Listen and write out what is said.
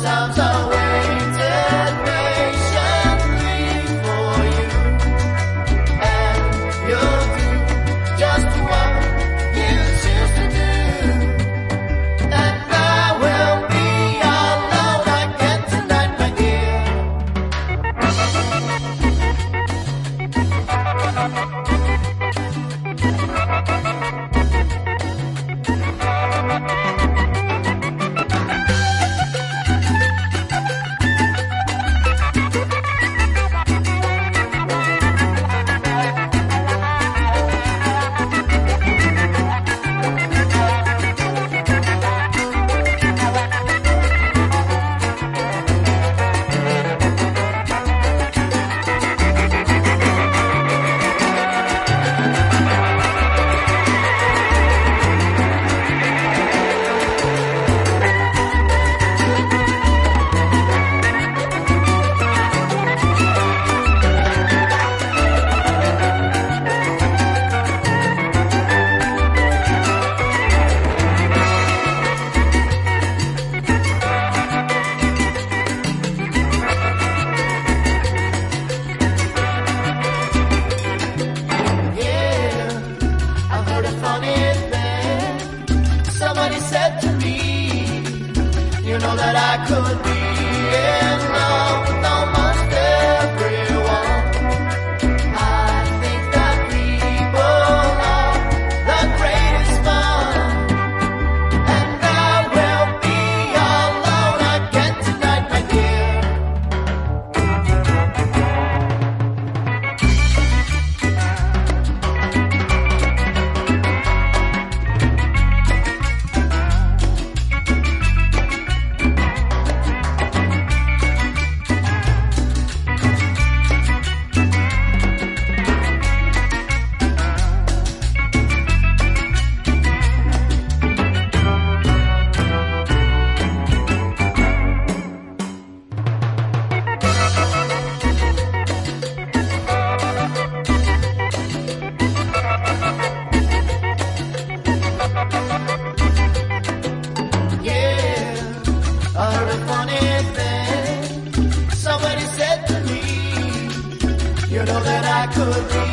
Sometimes I waited patiently for you, and you'll do just what you choose to do, and I will be alone again tonight, my dear. Somebody said to me, you know that I could be in love with almost everyone. I think that people are the greatest fun, and I will be alone again tonight, my dear. I heard a funny thing. Somebody said to me, you know that I could be